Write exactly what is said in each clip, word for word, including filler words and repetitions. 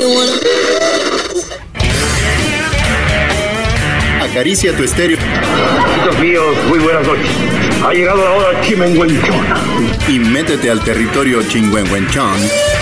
Acaricia tu estéreo. Amigos míos, muy buenas noches. Ha llegado la hora chimenguenchona. Y métete al territorio chingüengüenchón.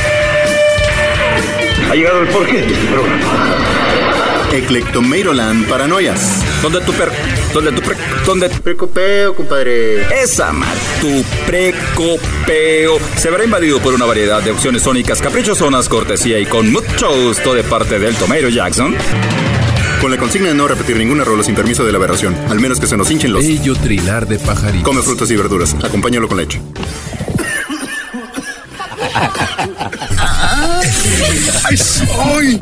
Ha llegado el porqué de este programa. Eclectomeiroland Paranoias. ¿Dónde tu per... ¿Dónde tu pre... ¿Dónde tu precopeo, compadre? Esa mal, tu precopeo se verá invadido por una variedad de opciones sónicas caprichosonas, cortesía y con mucho gusto de parte del Tomeiro Jackson. Con la consigna de no repetir ninguna rola sin permiso de la aberración, al menos que se nos hinchen los... Bello trilar de pajaritos. Come frutas y verduras, acompáñalo con leche. ¡Ay, soy!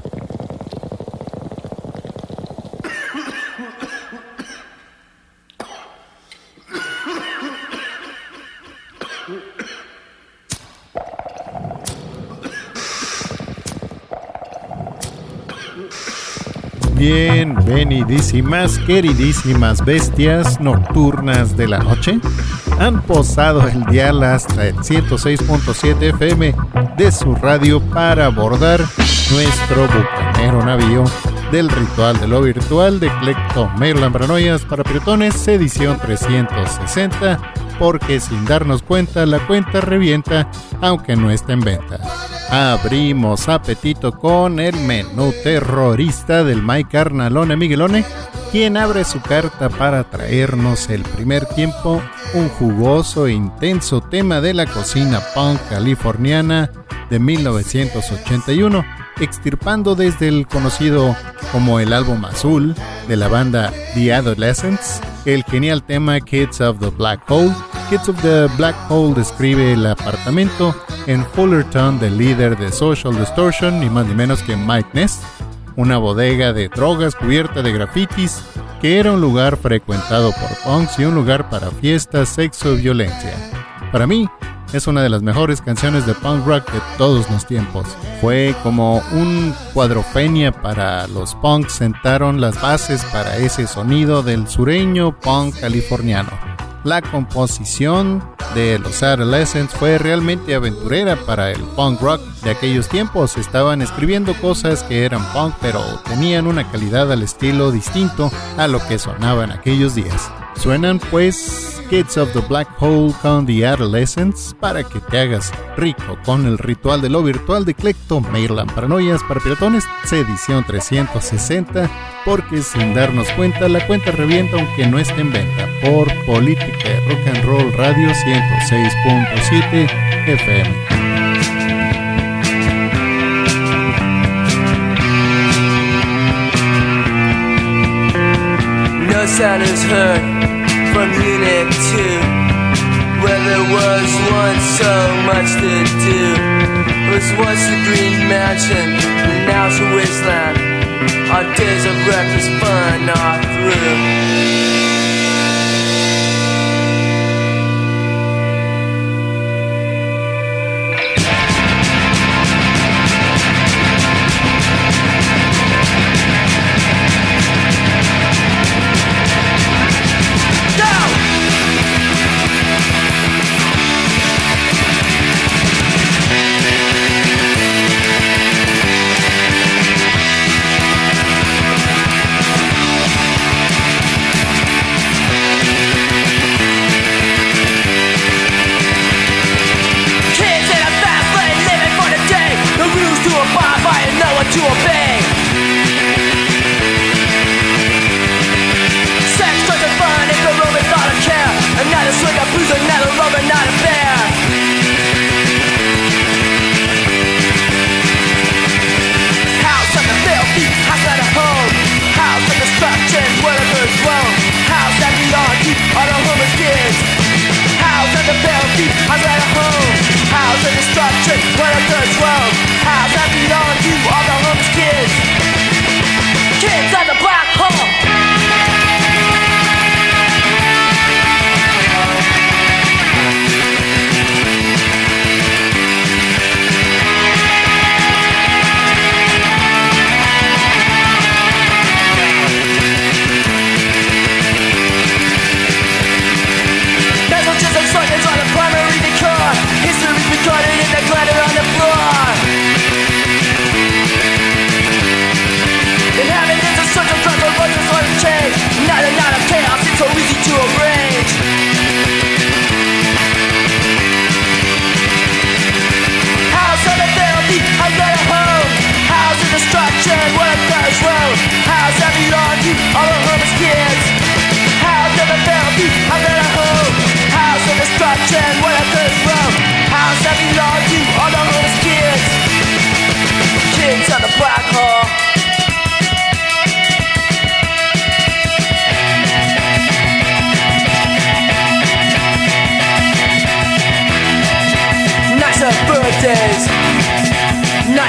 Bienvenidísimas, queridísimas bestias nocturnas de la noche. Han posado el dial hasta el ciento seis punto siete F M de su radio para abordar nuestro bucanero navío del ritual de lo virtual de Eclectomeiroland Paranoias para Piratones, edición trescientos sesenta, porque sin darnos cuenta la cuenta revienta aunque no esté en venta. Abrimos apetito con el menú terrorista del Mike Carnalone Miguelone, quien abre su carta para traernos el primer tiempo, un jugoso e intenso tema de la cocina punk californiana de mil novecientos ochenta y uno, extirpando desde el conocido como el álbum azul de la banda The Adolescents, el genial tema Kids of the Black Hole. Kids of the Black Hole describe el apartamento en Fullerton del líder de Social Distortion, ni más ni menos que Mike Ness, una bodega de drogas cubierta de grafitis que era un lugar frecuentado por punks y un lugar para fiestas, sexo y violencia. Para mí, es una de las mejores canciones de punk rock de todos los tiempos. Fue como un cuadrofenia para los punks, sentaron las bases para ese sonido del sureño punk californiano. La composición de los Adolescents fue realmente aventurera para el punk rock de aquellos tiempos. Estaban escribiendo cosas que eran punk, pero tenían una calidad al estilo distinto a lo que sonaba en aquellos días. Suenan pues Kids of the Black Hole con The Adolescents para que te hagas rico con el ritual de lo virtual de Eclectomeiroland Paranoias para Piratones, edición trescientos sesenta, porque sin darnos cuenta la cuenta revienta aunque no esté en venta, por Política de Rock and Roll Radio ciento seis punto siete F M. No sound is heard from Unit two, where there was once so much to do. It was once a green mansion, and now it's a wasteland. Our days of reckless fun are through.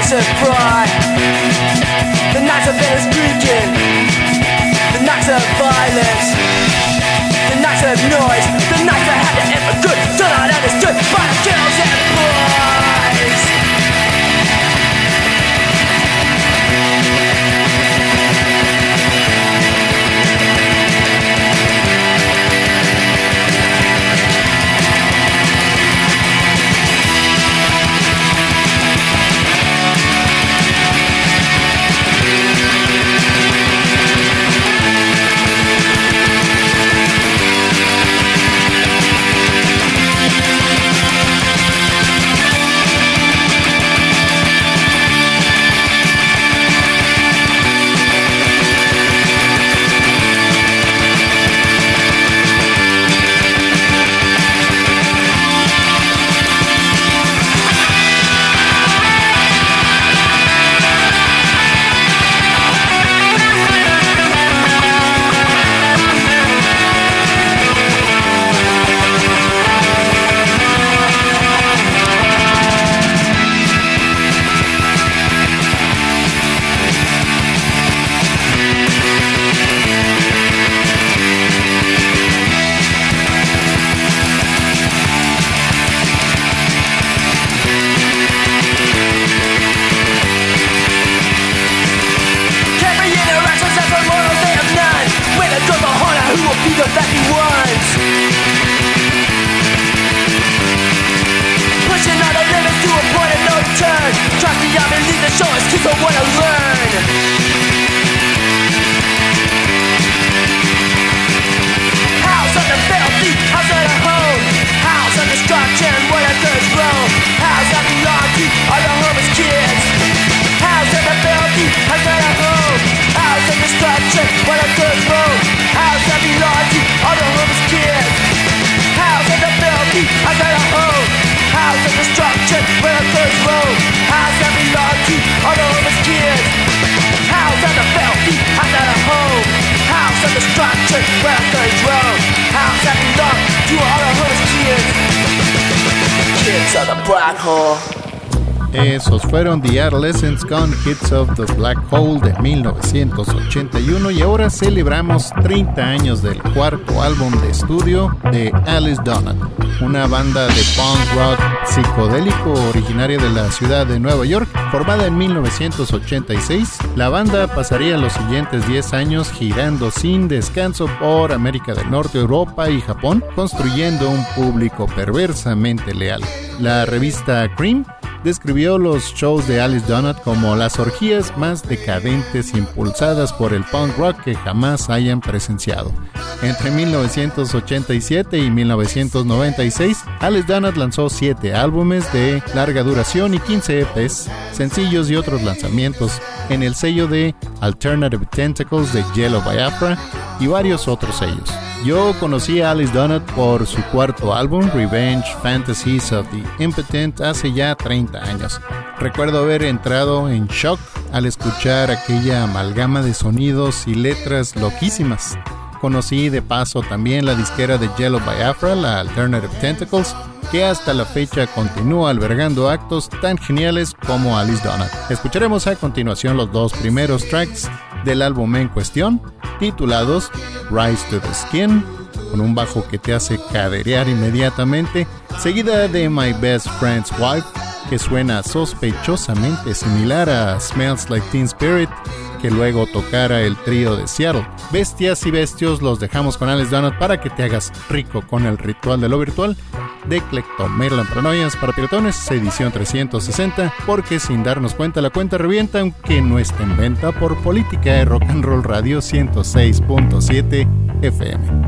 nights of pride, the nights of better speaking, the nights of violence, the nights of noise, the nights that had to end for good, still not understood by the girls and boys. Esos fueron The Adolescents con Kids of the Black Hole de mil novecientos ochenta y uno, y ahora celebramos treinta años del cuarto álbum de estudio de Alice Donut, una banda de punk rock psicodélico originaria de la ciudad de Nueva York. Formada en mil novecientos ochenta y seis, la banda pasaría los siguientes diez años girando sin descanso por América del Norte, Europa y Japón, construyendo un público perversamente leal. La revista Cream describió los shows de Alice Donut como las orgías más decadentes impulsadas por el punk rock que jamás hayan presenciado. Entre mil novecientos ochenta y siete y mil novecientos noventa y seis, Alice Donut lanzó siete álbumes de larga duración y quince E Pes, sencillos y otros lanzamientos en el sello de Alternative Tentacles de Yellow Biafra y varios otros sellos. Yo conocí a Alice Donut por su cuarto álbum, Revenge Fantasies of the Impotent, hace ya treinta años. Recuerdo haber entrado en shock al escuchar aquella amalgama de sonidos y letras loquísimas. Conocí de paso también la disquera de Yellow Biafra, la Alternative Tentacles, que hasta la fecha continúa albergando actos tan geniales como Alice Donut. Escucharemos a continuación los dos primeros tracks del álbum en cuestión, titulados Rise to the Skin, con un bajo que te hace caderear inmediatamente, seguida de My Best Friend's Wife, que suena sospechosamente similar a Smells Like Teen Spirit, que luego tocara el trío de Seattle. Bestias y bestios, los dejamos con Alice Donut para que te hagas rico con el ritual de lo virtual de Clectomegalan Paranoias para Piratones, edición trescientos sesenta, porque sin darnos cuenta la cuenta revienta, aunque no está en venta por política de Rock and Roll Radio ciento seis punto siete F M.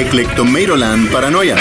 Eclectomatoland Paranoia.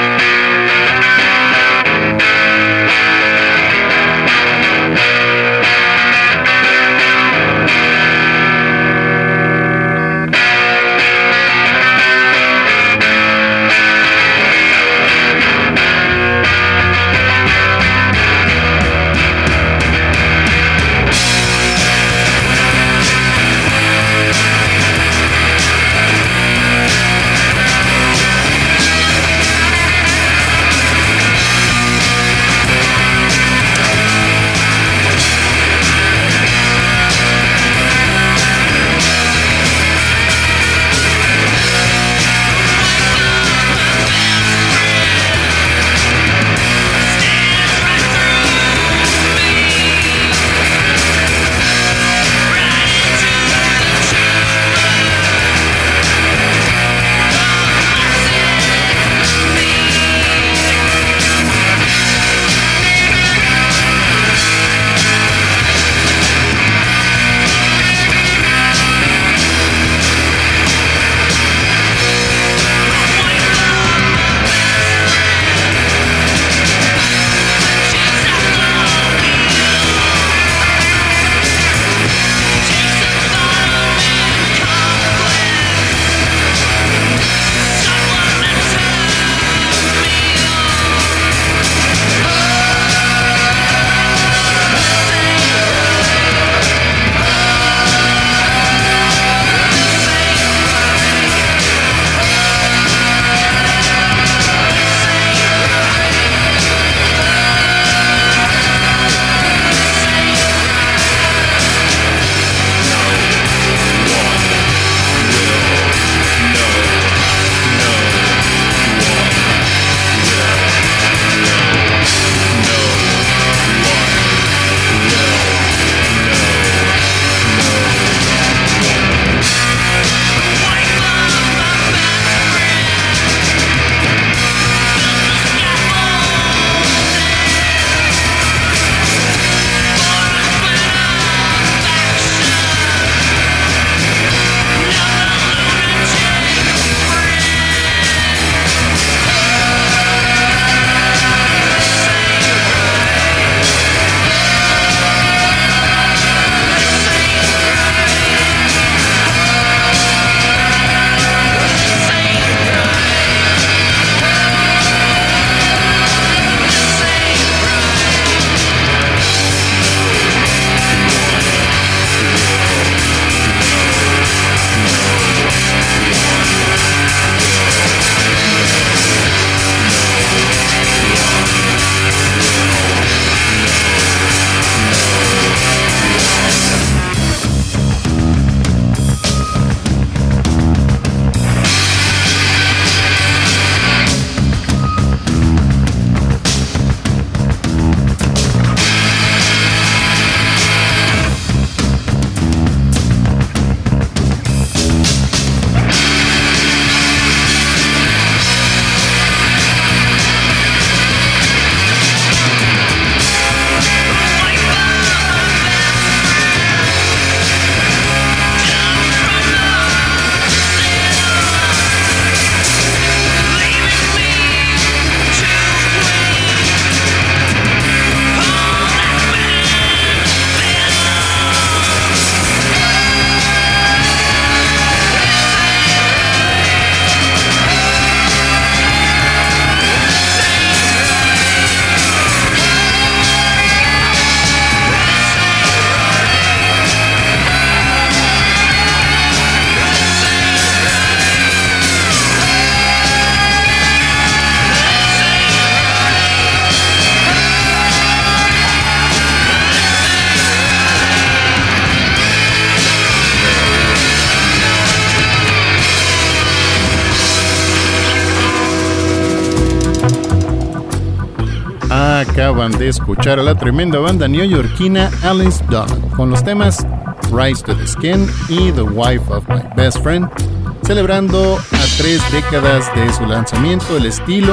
Acaban de escuchar a la tremenda banda neoyorquina Alice Dawn con los temas Rise to the Skin y The Wife of My Best Friend, celebrando a tres décadas de su lanzamiento. El estilo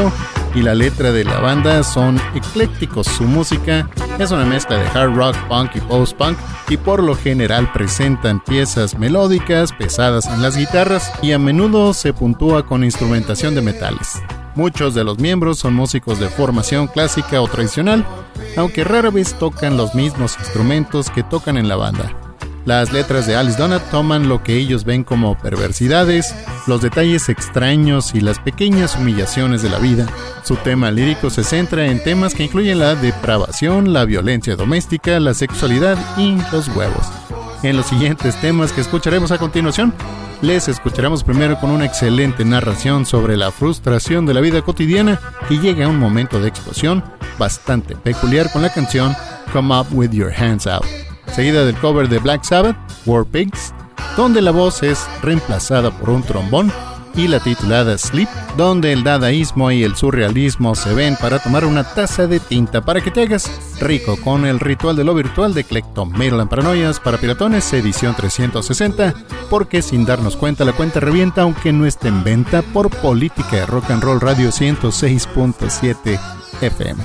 y la letra de la banda son eclécticos. Su música es una mezcla de hard rock, punk y post-punk, y por lo general presentan piezas melódicas, pesadas en las guitarras, y a menudo se puntúa con instrumentación de metales. Muchos de los miembros son músicos de formación clásica o tradicional, aunque rara vez tocan los mismos instrumentos que tocan en la banda. Las letras de Alice Donut toman lo que ellos ven como perversidades, los detalles extraños y las pequeñas humillaciones de la vida. Su tema lírico se centra en temas que incluyen la depravación, la violencia doméstica, la sexualidad y los huevos. En los siguientes temas que escucharemos a continuación, les escucharemos primero con una excelente narración sobre la frustración de la vida cotidiana que llega a un momento de explosión bastante peculiar con la canción Come Up With Your Hands Out, seguida del cover de Black Sabbath, War Pigs, donde la voz es reemplazada por un trombón, y la titulada Sleep, donde el dadaísmo y el surrealismo se ven para tomar una taza de tinta para que te hagas rico con el ritual de lo virtual de Clectometal and Paranoias para Piratones, edición trescientos sesenta, porque sin darnos cuenta la cuenta revienta aunque no esté en venta por Política de Rock and Roll Radio ciento seis punto siete F M.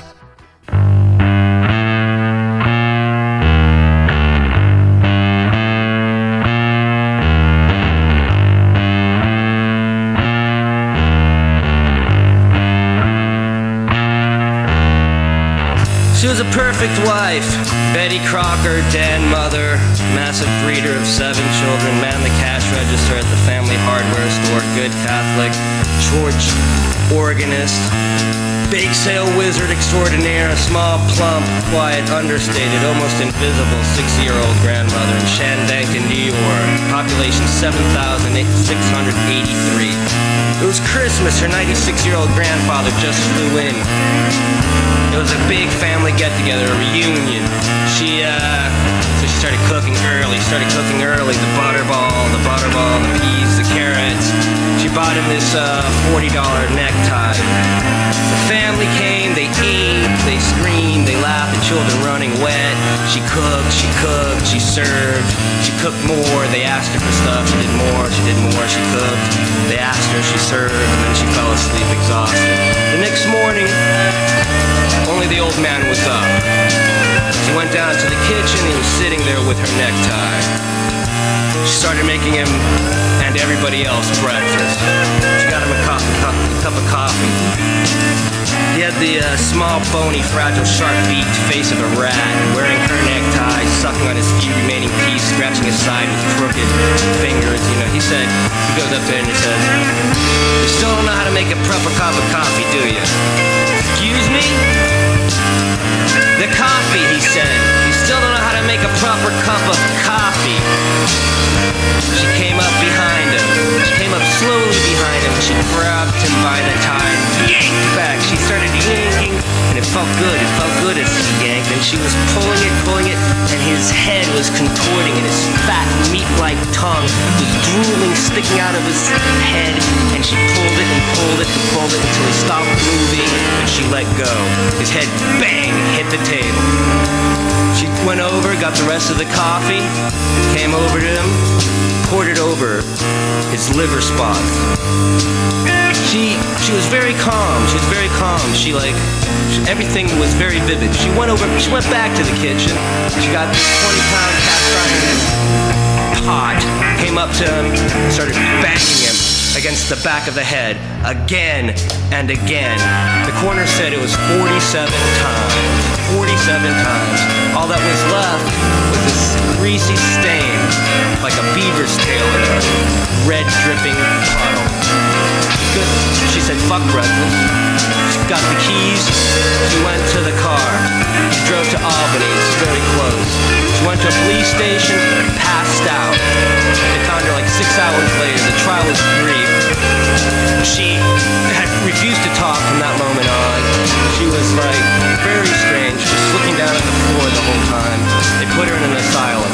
She was a perfect wife, Betty Crocker, Dan mother, massive breeder of seven children, man the cash register at the family hardware store, good Catholic, church organist, bake sale wizard extraordinaire, a small, plump, quiet, understated, almost invisible sixty-year-old grandmother in Shandaken, New York, population seven thousand six hundred eighty-three. It was Christmas, her ninety-six-year-old grandfather just flew in. It was a big family get-together, a reunion. She, uh, so she started cooking early, started cooking early, the butterball, the butterball, the peas, the carrots. She bought him this, uh, forty dollar necktie. The family came, they ate, they screamed, they laughed, the children running wet. She cooked, she cooked, she served, she cooked more, they asked her for stuff, she did more, she did more, she cooked. They asked her, she served, and then she fell asleep exhausted. The next morning, only the old man was up. She went down to the kitchen, he was sitting there with her necktie. She started making him and everybody else breakfast. She got him a cup, a cup, a cup of coffee. He had the uh, small, bony, fragile, sharp-beaked face of a rat, wearing her necktie, sucking on his few remaining teeth, scratching his side with crooked fingers. You know, he said, he goes up there and he says, "You still don't know how to make a proper cup of coffee, do you?" "Excuse me?" "The coffee," he said. "You still don't know how to make a proper cup of coffee." She came up behind him. She came up slowly behind him. She grabbed him by the tie and yanked back. She started yanking, and it felt good. It felt good as she yanked. And she was pulling it, pulling it, and his head was contorting, and his fat, meat-like tongue was drooling, sticking out of his head. And she pulled it and pulled it and pulled it until he stopped moving, and she let go. His head, bang, hit the table. She went over, got the rest of the coffee, came over to him, poured it over his liver spots. She she was very calm. She was very calm. She like she, everything was very vivid. She went over. She went back to the kitchen. She got this twenty pound cast iron pot. Came up to him, started banging him against the back of the head again and again. The coroner said it was forty-seven times. forty-seven times. All that was left was this greasy stain, like a beaver's tail in a red dripping puddle. Good. She said, "Fuck breakfast." She got the keys. She went to the car. She drove to Albany. It's very close. She went to a police station, passed out. They found her like six hours later. The trial was brief. She had refused to talk from that moment on. She was like very strange, just looking down at the floor the whole time. They put her in an asylum.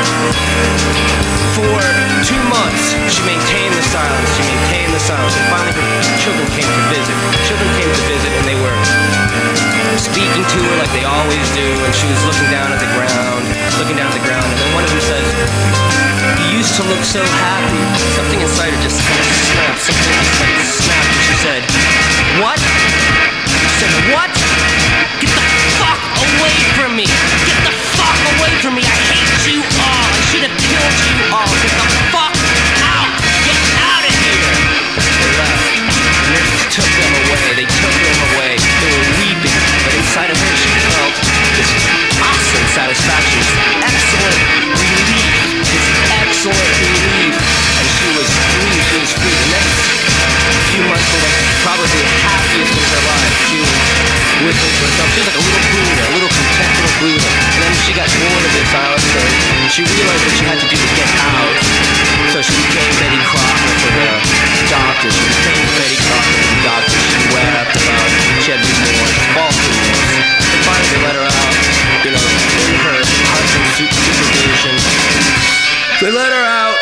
For two months, she maintained the silence. She maintained the silence. And finally, her children came to visit. Children came to visit, and they were speaking to her like they always do. And she was looking down at the ground, looking down at the ground. And then one of them says, "You used to look so happy." Something inside her just kind of snapped. Something just like snapped. And she said, "What?" inside of her she felt this awesome satisfaction, this excellent relief, this excellent relief, and she was free, she was free. The next few months were like probably the happiest of her life. She was whistling to herself. She was like a little Buddha, a little content little Buddha. And then she got bored of this island, so she realized what she had to do to get out. So she became Betty Crocker for the doctor. She became Betty Crocker for the doctor. She wept about, she had remorse, false remorse. And finally they let her out, you know, in her husband's supervision. They let her out,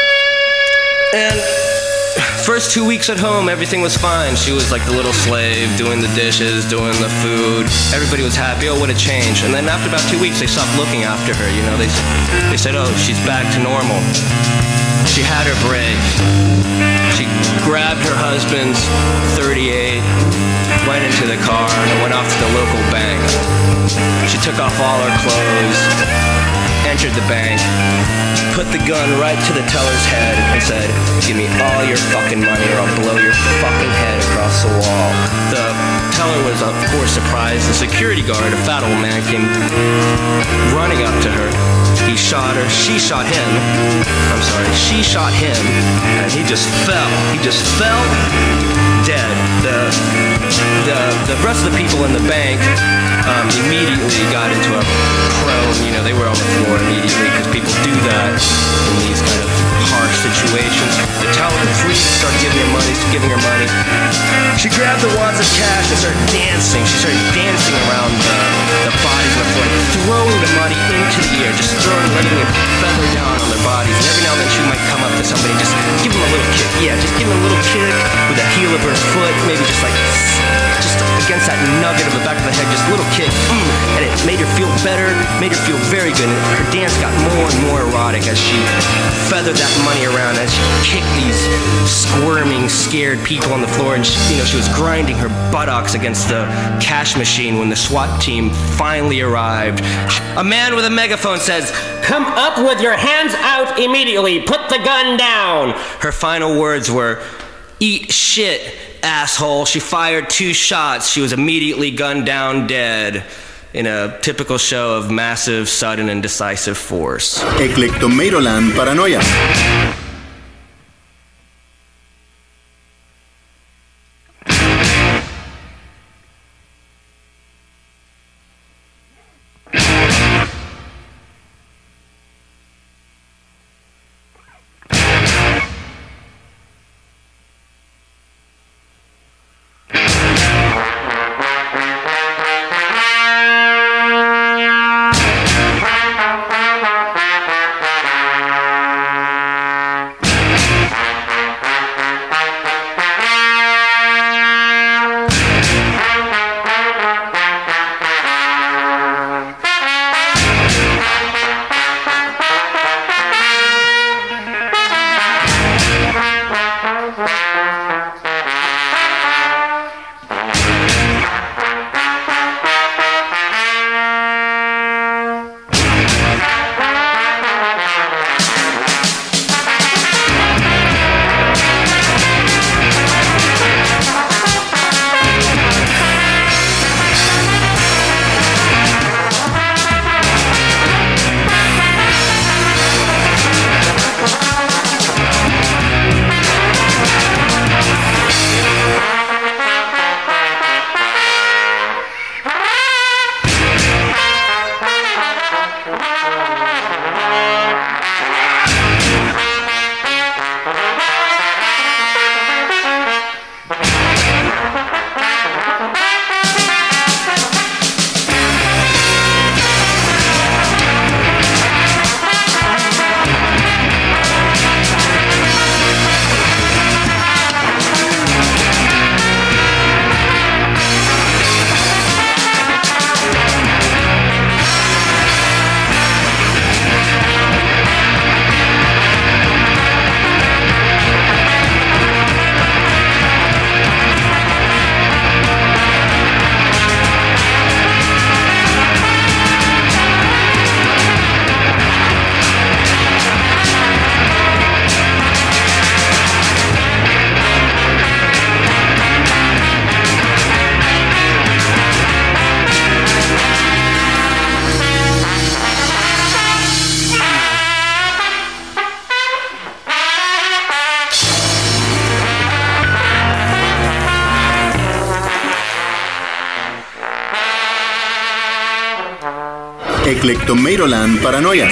and first two weeks at home, everything was fine. She was like the little slave, doing the dishes, doing the food. Everybody was happy. Oh, what a change. And then after about two weeks, they stopped looking after her. You know, they, they said, oh, she's back to normal. She had her break. She grabbed her husband's thirty-eight, went into the car, and went off to the local bank. She took off all her clothes, entered the bank, put the gun right to the teller's head and said, give me all your fucking money or I'll blow your fucking head across the wall. The teller was, of course, surprised. The security guard, a fat old man, came running up to her. He shot her. She shot him. I'm sorry. She shot him. And he just fell. He just fell dead. The, the, the rest of the people in the bank um, immediately got into a prone. You know, they were on the floor immediately because people do that in these kind of harsh situations. The teller, the freak, started giving her money, giving her money. She grabbed the wads of cash and started dancing. She started dancing around the, the bodies on the floor, throwing the money into the air, just throwing, letting it feather down on their bodies. And every now and then she might come up to somebody and just give them a little kick. Yeah, just give them a little kick with the heel of her foot, maybe just like, just against that nugget of the back of the head, just a little kick. Mm, and it made her feel better, made her feel very good. And her dance got more and more erotic as she feathered that money around, as she kicked these squirming, scared people on the floor. And she, you know, she was grinding her buttocks against the cash machine when the SWAT team finally arrived. A man with a megaphone says, "Come up with your hands out immediately. Put the gun down." Her final words were, "Eat shit, asshole." She fired two shots. She was immediately gunned down dead in a typical show of massive, sudden, and decisive force. Eclectomeiroland Paranoia. Eclectomeiroland Paranoias.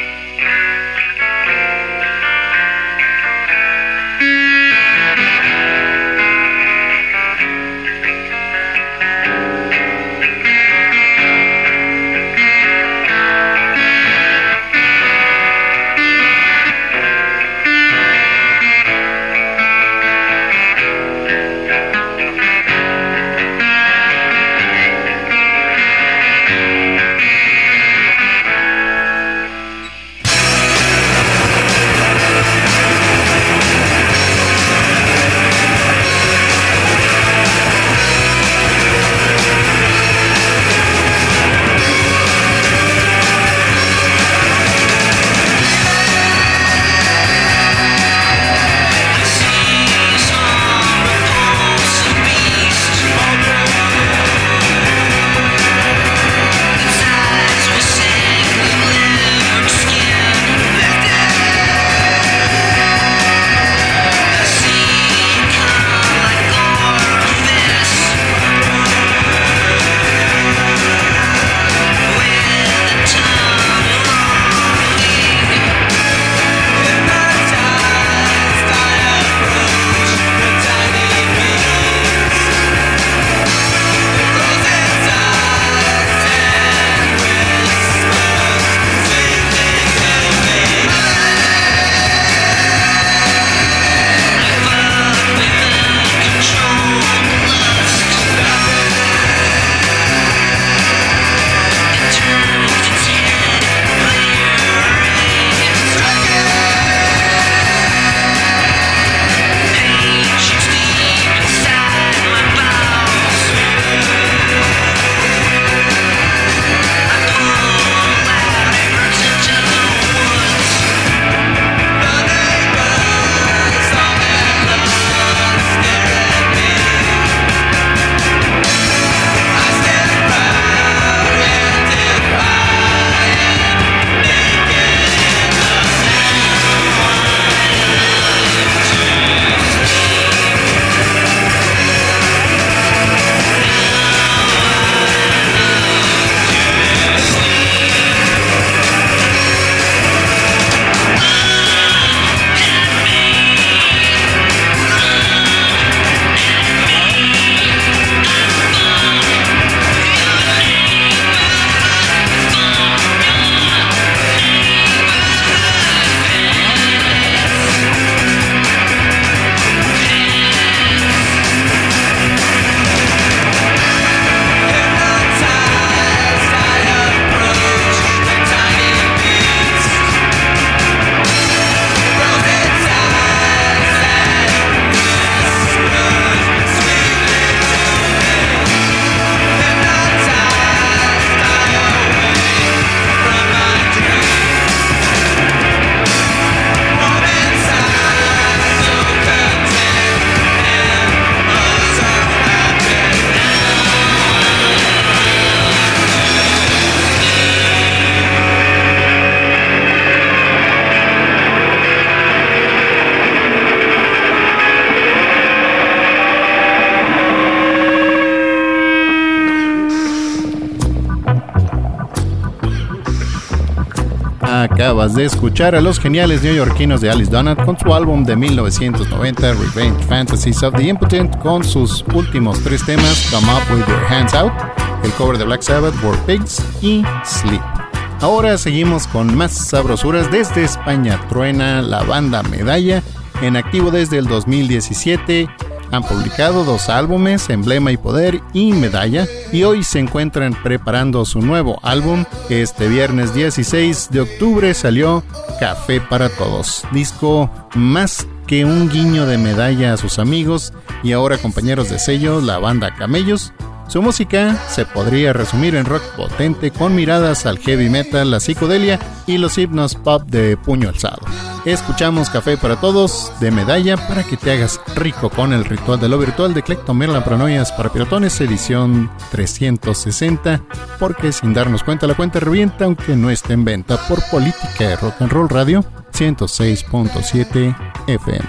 Acabas de escuchar a los geniales neoyorquinos de Alice Donut con su álbum de mil novecientos noventa, Revenge Fantasies of the Impotent, con sus últimos tres temas, Come Up With Your Hands Out, el cover de Black Sabbath, War Pigs y Sleep. Ahora seguimos con más sabrosuras. Desde España truena la banda Medalla, en activo desde el dos mil diecisiete. Han publicado dos álbumes, Emblema y Poder y Medalla, y hoy se encuentran preparando su nuevo álbum. Este viernes dieciséis de octubre salió Café para Todos, disco más que un guiño de Medalla a sus amigos y ahora compañeros de sello, la banda Camellos. Su música se podría resumir en rock potente con miradas al heavy metal, la psicodelia y los himnos pop de puño alzado. Escuchamos Café para Todos de Medalla para que te hagas rico con el ritual de lo virtual de Eclectomeiroland Paranoias para Piratones, edición trescientos sesenta, porque sin darnos cuenta la cuenta revienta aunque no esté en venta, por Política de Rock and Roll Radio ciento seis punto siete F M.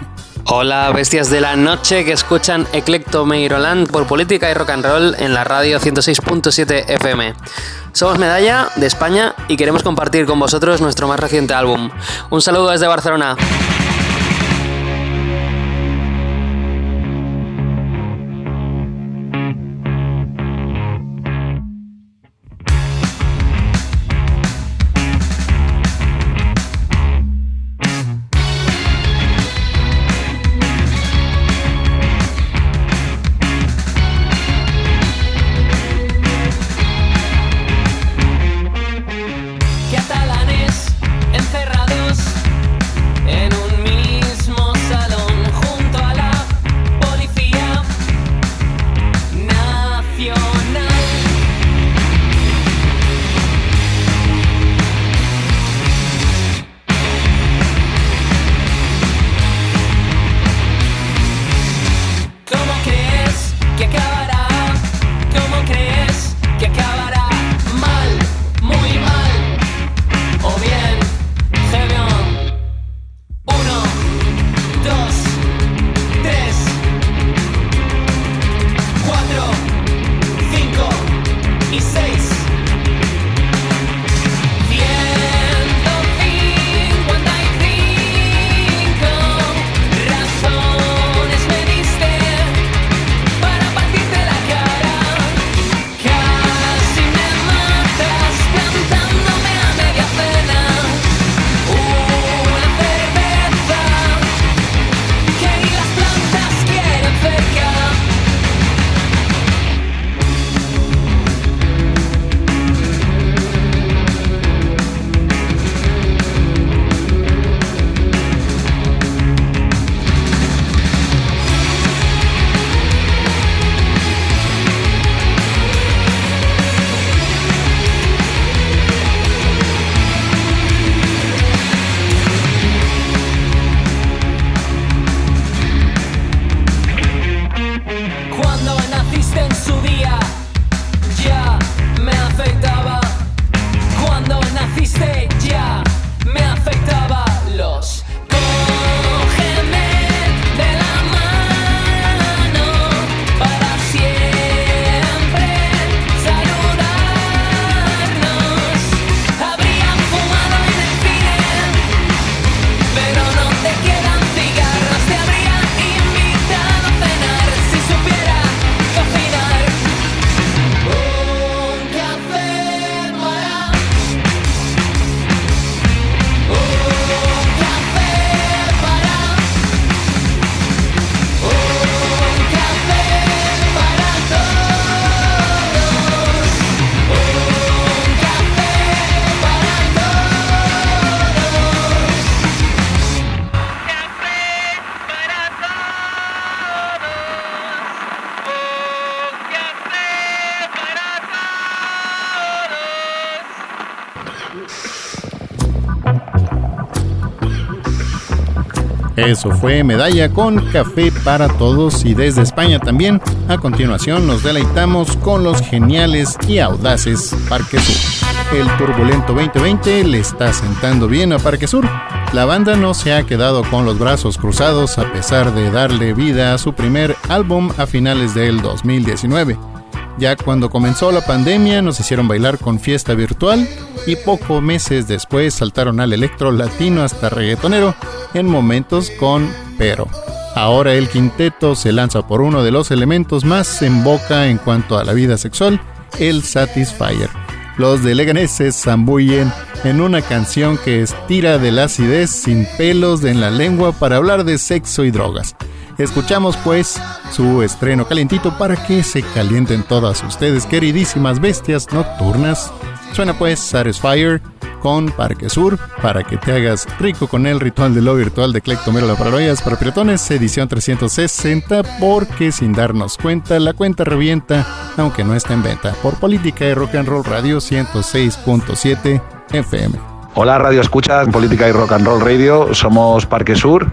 Hola, bestias de la noche que escuchan Eclecto Meiroland por Política y Rock and Roll en la radio ciento seis punto siete F M. Somos Medalla, de España, y queremos compartir con vosotros nuestro más reciente álbum. Un saludo desde Barcelona. Eso fue Medalla con Café para Todos, y desde España también. A continuación nos deleitamos con los geniales y audaces Parque Sur. El turbulento veinte veinte le está sentando bien a Parque Sur. La banda no se ha quedado con los brazos cruzados a pesar de darle vida a su primer álbum a finales del dos mil diecinueve. Ya cuando comenzó la pandemia nos hicieron bailar con Fiesta Virtual, y pocos meses después saltaron al electro latino hasta reggaetonero en momentos con Pero. Ahora el quinteto se lanza por uno de los elementos más en boca en cuanto a la vida sexual, el Satisfyer. Los de Leganés se zambullen en una canción que estira de la acidez sin pelos en la lengua para hablar de sexo y drogas. Escuchamos pues su estreno calentito para que se calienten todas ustedes, queridísimas bestias nocturnas. Suena pues Satisfyer con Parque Sur, para que te hagas rico con el ritual de lo virtual de Eclecto Meiroland para Paranoias para Piratones, edición trescientos sesenta, porque sin darnos cuenta la cuenta revienta, aunque no está en venta, por Política y Rock and Roll Radio ciento seis punto siete F M. Hola Radio Escuchas, Política y Rock and Roll Radio, somos Parque Sur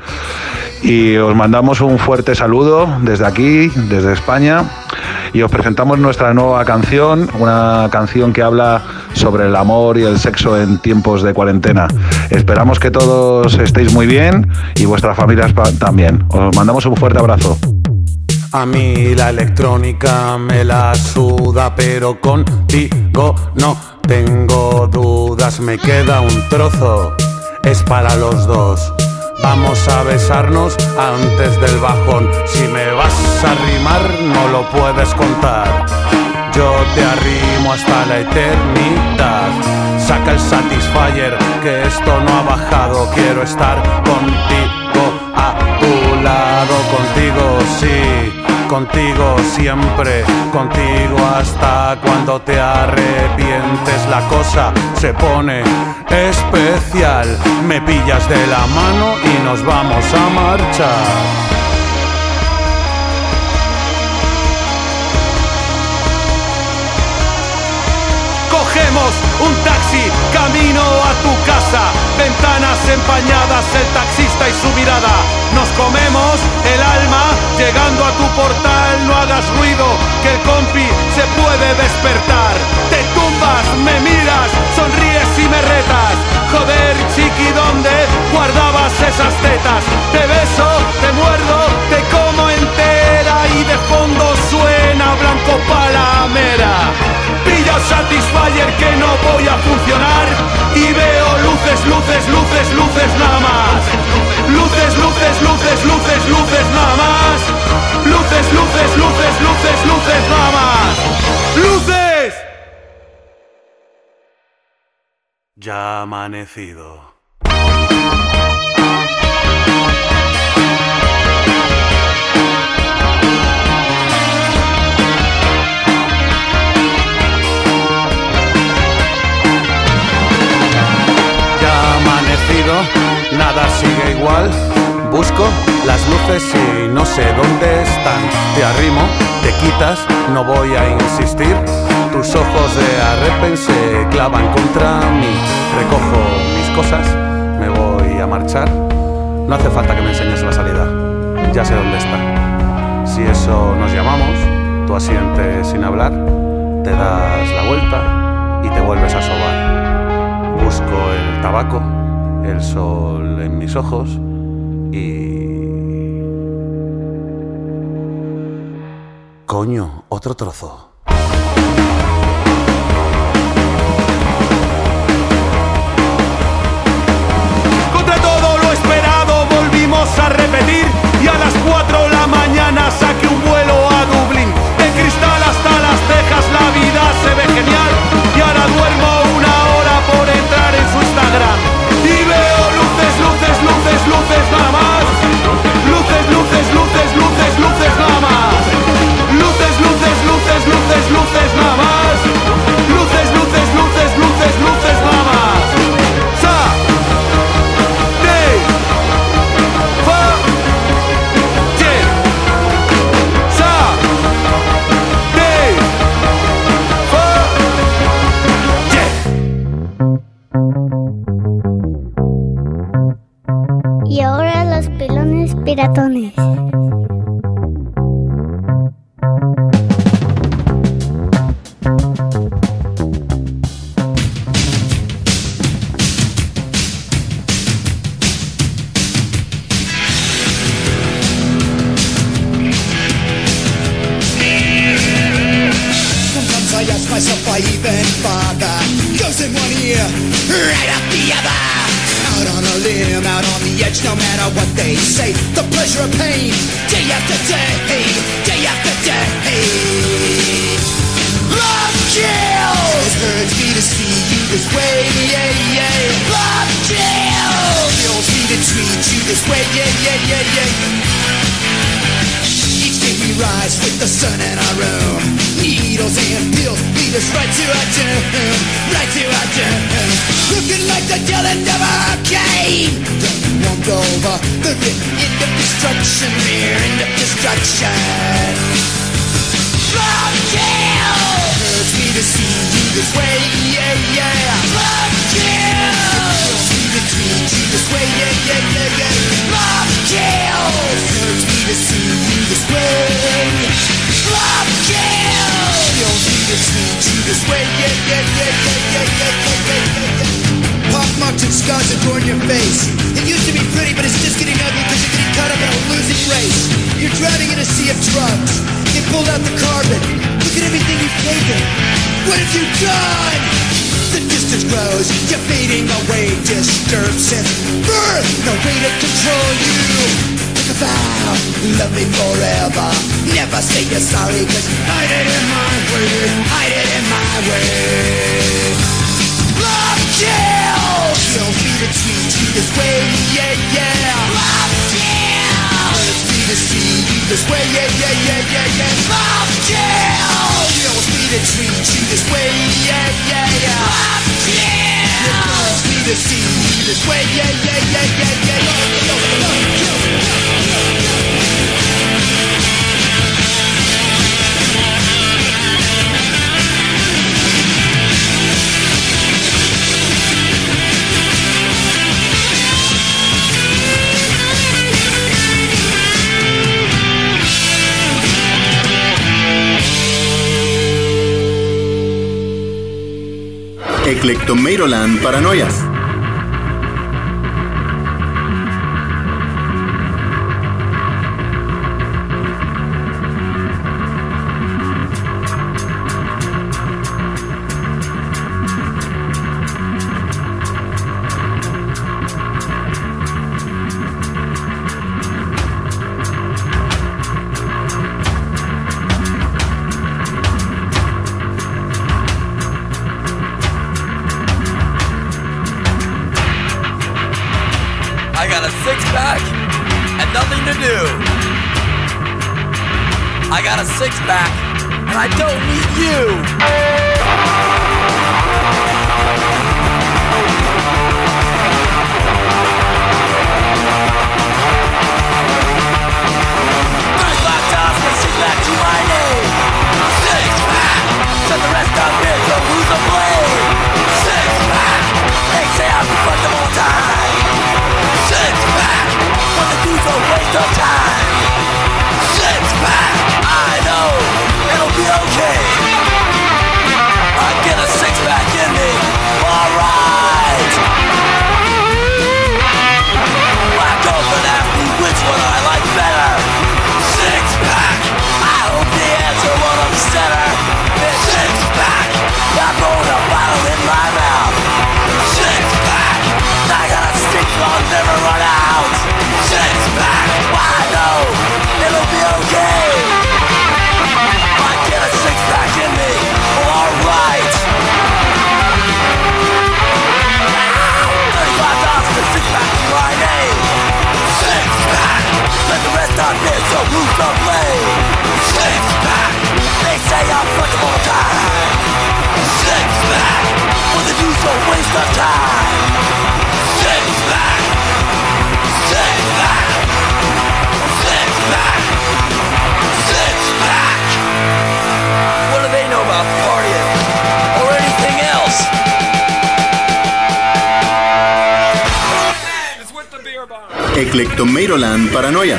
y os mandamos un fuerte saludo desde aquí, desde España, y os presentamos nuestra nueva canción, una canción que habla sobre el amor y el sexo en tiempos de cuarentena. Esperamos que todos estéis muy bien y vuestras familias también. Os mandamos un fuerte abrazo. A mí la electrónica me la suda, pero contigo no tengo dudas. Me queda un trozo, es para los dos. Vamos a besarnos antes del bajón. Si me vas a rimar no lo puedes contar. Yo te arrimo hasta la eternidad. Saca el Satisfyer, que esto no ha bajado. Quiero estar contigo, a tu lado, contigo sí. Contigo siempre, contigo hasta cuando te arrepientes. La cosa se pone especial. Me pillas de la mano y nos vamos a marchar. Cogemos un taxi, camino a tu casa. Ventanas empañadas, el taxista y su mirada. Nos comemos el alma, llegando a tu portal. No hagas ruido, que el compi se puede despertar. Te tumbas, me miras, sonríes y me retas. Joder, chiqui, ¿dónde guardabas esas tetas? Te beso, te muerdo, te como entera. Y de fondo suena Blanco Palamera. Pilla Satisfyer que no voy a funcionar. Y veo luces, luces, luces, luces nada más. Luces, luces, luces, luces, luces nada más. Luces, luces, luces, luces, luces nada más. ¡Luces! Ya ha amanecido. Nada sigue igual. Busco las luces y no sé dónde están. Te arrimo, te quitas, no voy a insistir. Tus ojos de arrepen se clavan contra mí. Recojo mis cosas, me voy a marchar. No hace falta que me enseñes la salida, ya sé dónde está. Si eso nos llamamos, tú asientes sin hablar, te das la vuelta y te vuelves a sobar. Busco el tabaco, el sol en mis ojos y... Coño, otro trozo. Contra todo lo esperado volvimos a repetir y a las cuatro de la mañana saqué un vuelo a Dublín. De cristal hasta las cejas la vida se ve genial y ahora duermo una hora por entrar en su Instagram. Y veo luces, luces, luces, luces nada más. Luces, luces, luces, luces, luces nada más. Luces, luces, luces, luces, luces nada más. Luces, luces, luces, luces, luces nada más. Sa, de, fa, ye. Sa, de, fa, ye. Y ahora los pelones piratones. Sometimes I ask myself why even bother. Goes in one ear, right out the other. Out on a limb, out on the edge, no matter what they say. The pleasure of pain, day after day, day after day. Love kills. It hurts me to see you this way, yeah, yeah. Love kills. Kills me to treat you this way, yeah, yeah, yeah, yeah. Each day we rise with the sun in our room. Needles and pills lead us right to our doom, right to our doom. Looking like the deal that never came. Don't want over the end of destruction, mere end of destruction. Love kills. Hurts me to see you this way, yeah, yeah. Love kills. Hurts me to treat you this way, yeah, yeah, yeah, yeah. Love kills. Hurts me to see you this way. Love kills. Kills me to treat you this way, yeah, yeah, yeah, yeah, yeah, yeah, yeah, yeah, yeah. Pop my marks and scars adorn your face. It used to be pretty, but it's just getting ugly because you're getting caught up in a losing race. You're drowning in a sea of drugs. They pulled out the carbon. Look at everything you've taken. What have you done? The distance grows. You're fading away. Disturbed since birth. No way to control you. Take a vow. Love me forever. Never say you're sorry, cause hide it in my way. Hide it in my way. Love kills. Kills me to treat you this way. Yeah, yeah. Love kills. Hurts me to see you this way. Yeah, yeah, yeah, yeah, yeah. Love kills. Kills me to treat you this way. Yeah, yeah, yeah. Love kills. It hurts me to see you this way. Yeah, yeah, yeah, yeah, yeah. Love, love, love kills. Eclectomeiroland Paranoias. Six pack, and I don't need you. thirty-five times to sing back to my name. Six pack, set the rest of it, so who's to blame? Six pack, they say I'm the fuck of all time. Six pack, what the dude's a waste of time. Six pack. I know, it'll be okay. I get a six pack in me, alright. My girlfriend asked me which one I like better. Six pack, I hope the answer won't upset her. It's six pack, I'm rolling a bottle in my mouth. Six pack, I got a six, I'll never run out. Six pack, I know, it'll be okay. Six pack in me, alright. thirty-five dollars for six pack to my name. Six pack, let the rest on this, so who's to blame? Six pack, they say I'm fucking all the time. Six pack, with the news a waste of time. Six pack, six pack, six pack, six pack. What do they know about partying or anything else? It's with the beer bar. Eclectomeiroland Paranoias.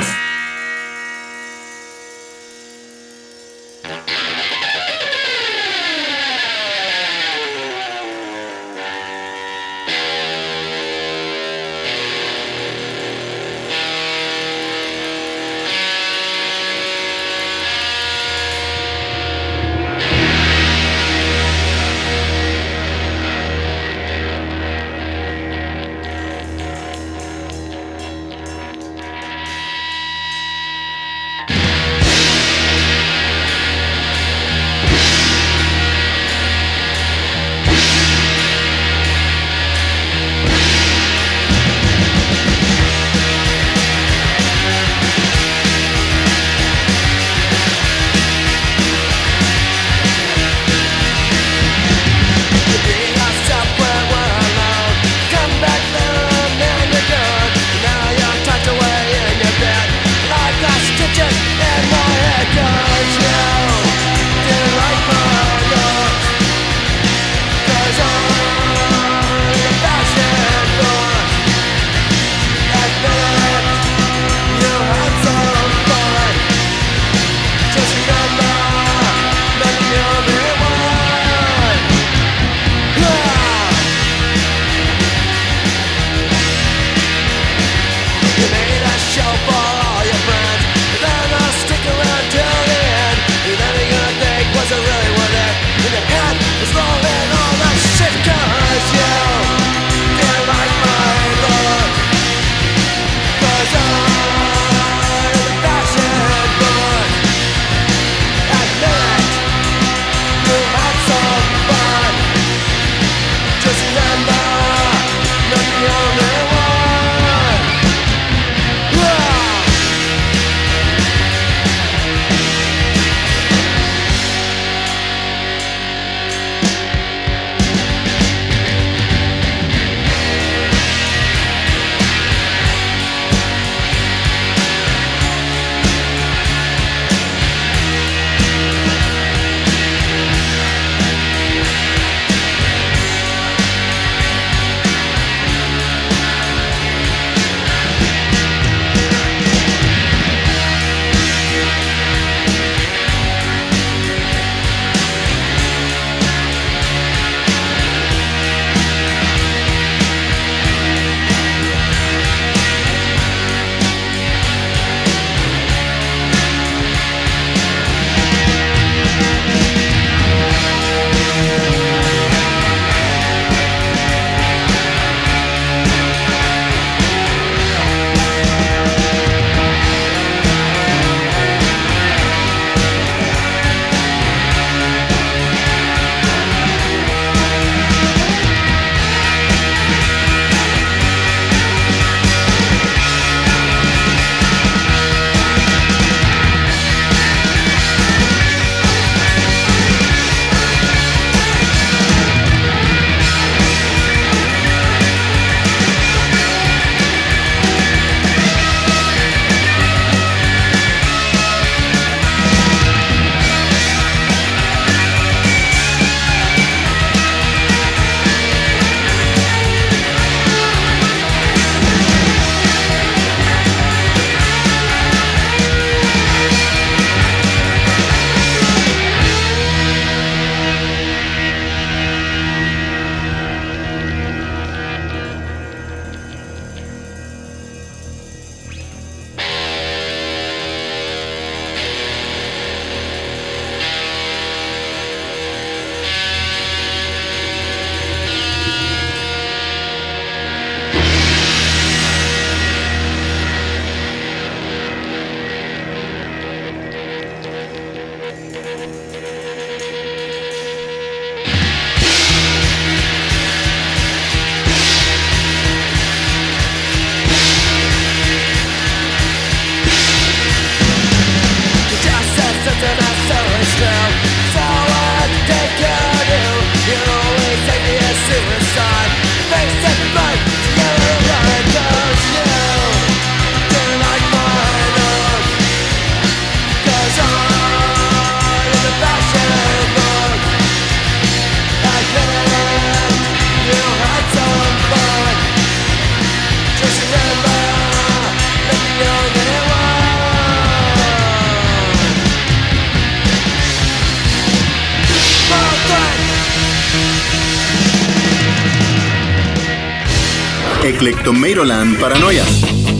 Eclectomeiroland Paranoias.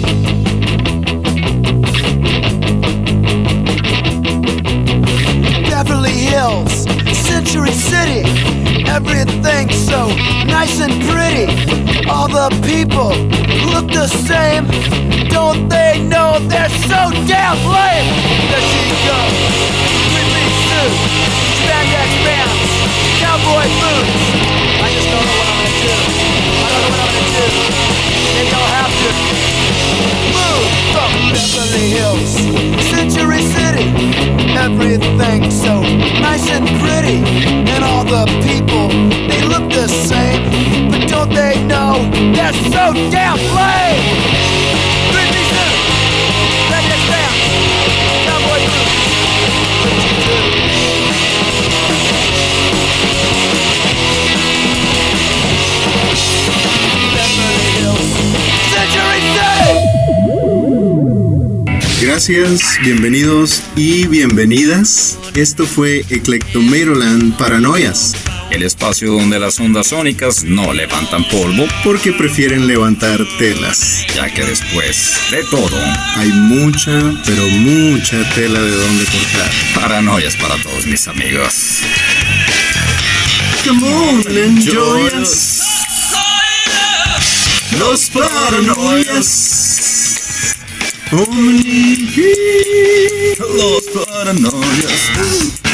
Beverly Hills, Century City, everything's so nice and pretty. All the people look the same. Don't they know they're so damn lame? There she goes, three-piece suit, spandex pants, cowboy boots. I just don't know what I'm gonna do. I don't know what I'm gonna do. Maybe I'll have to move from Beverly Hills, Century City. Everything's so nice and pretty, and all the people, they look the same. But don't they know they're so damn lame? Three-piece suit, spandex pants, cowboy boots. What did you do? Gracias, bienvenidos y bienvenidas. Esto fue Eclectomeiroland Paranoias. El espacio donde las ondas sónicas no levantan polvo porque prefieren levantar telas. Ya que después de todo hay mucha, pero mucha tela de donde cortar. Paranoias para todos mis amigos. Come on, enjoy us. Los paranoias. Omni. Los paranoias.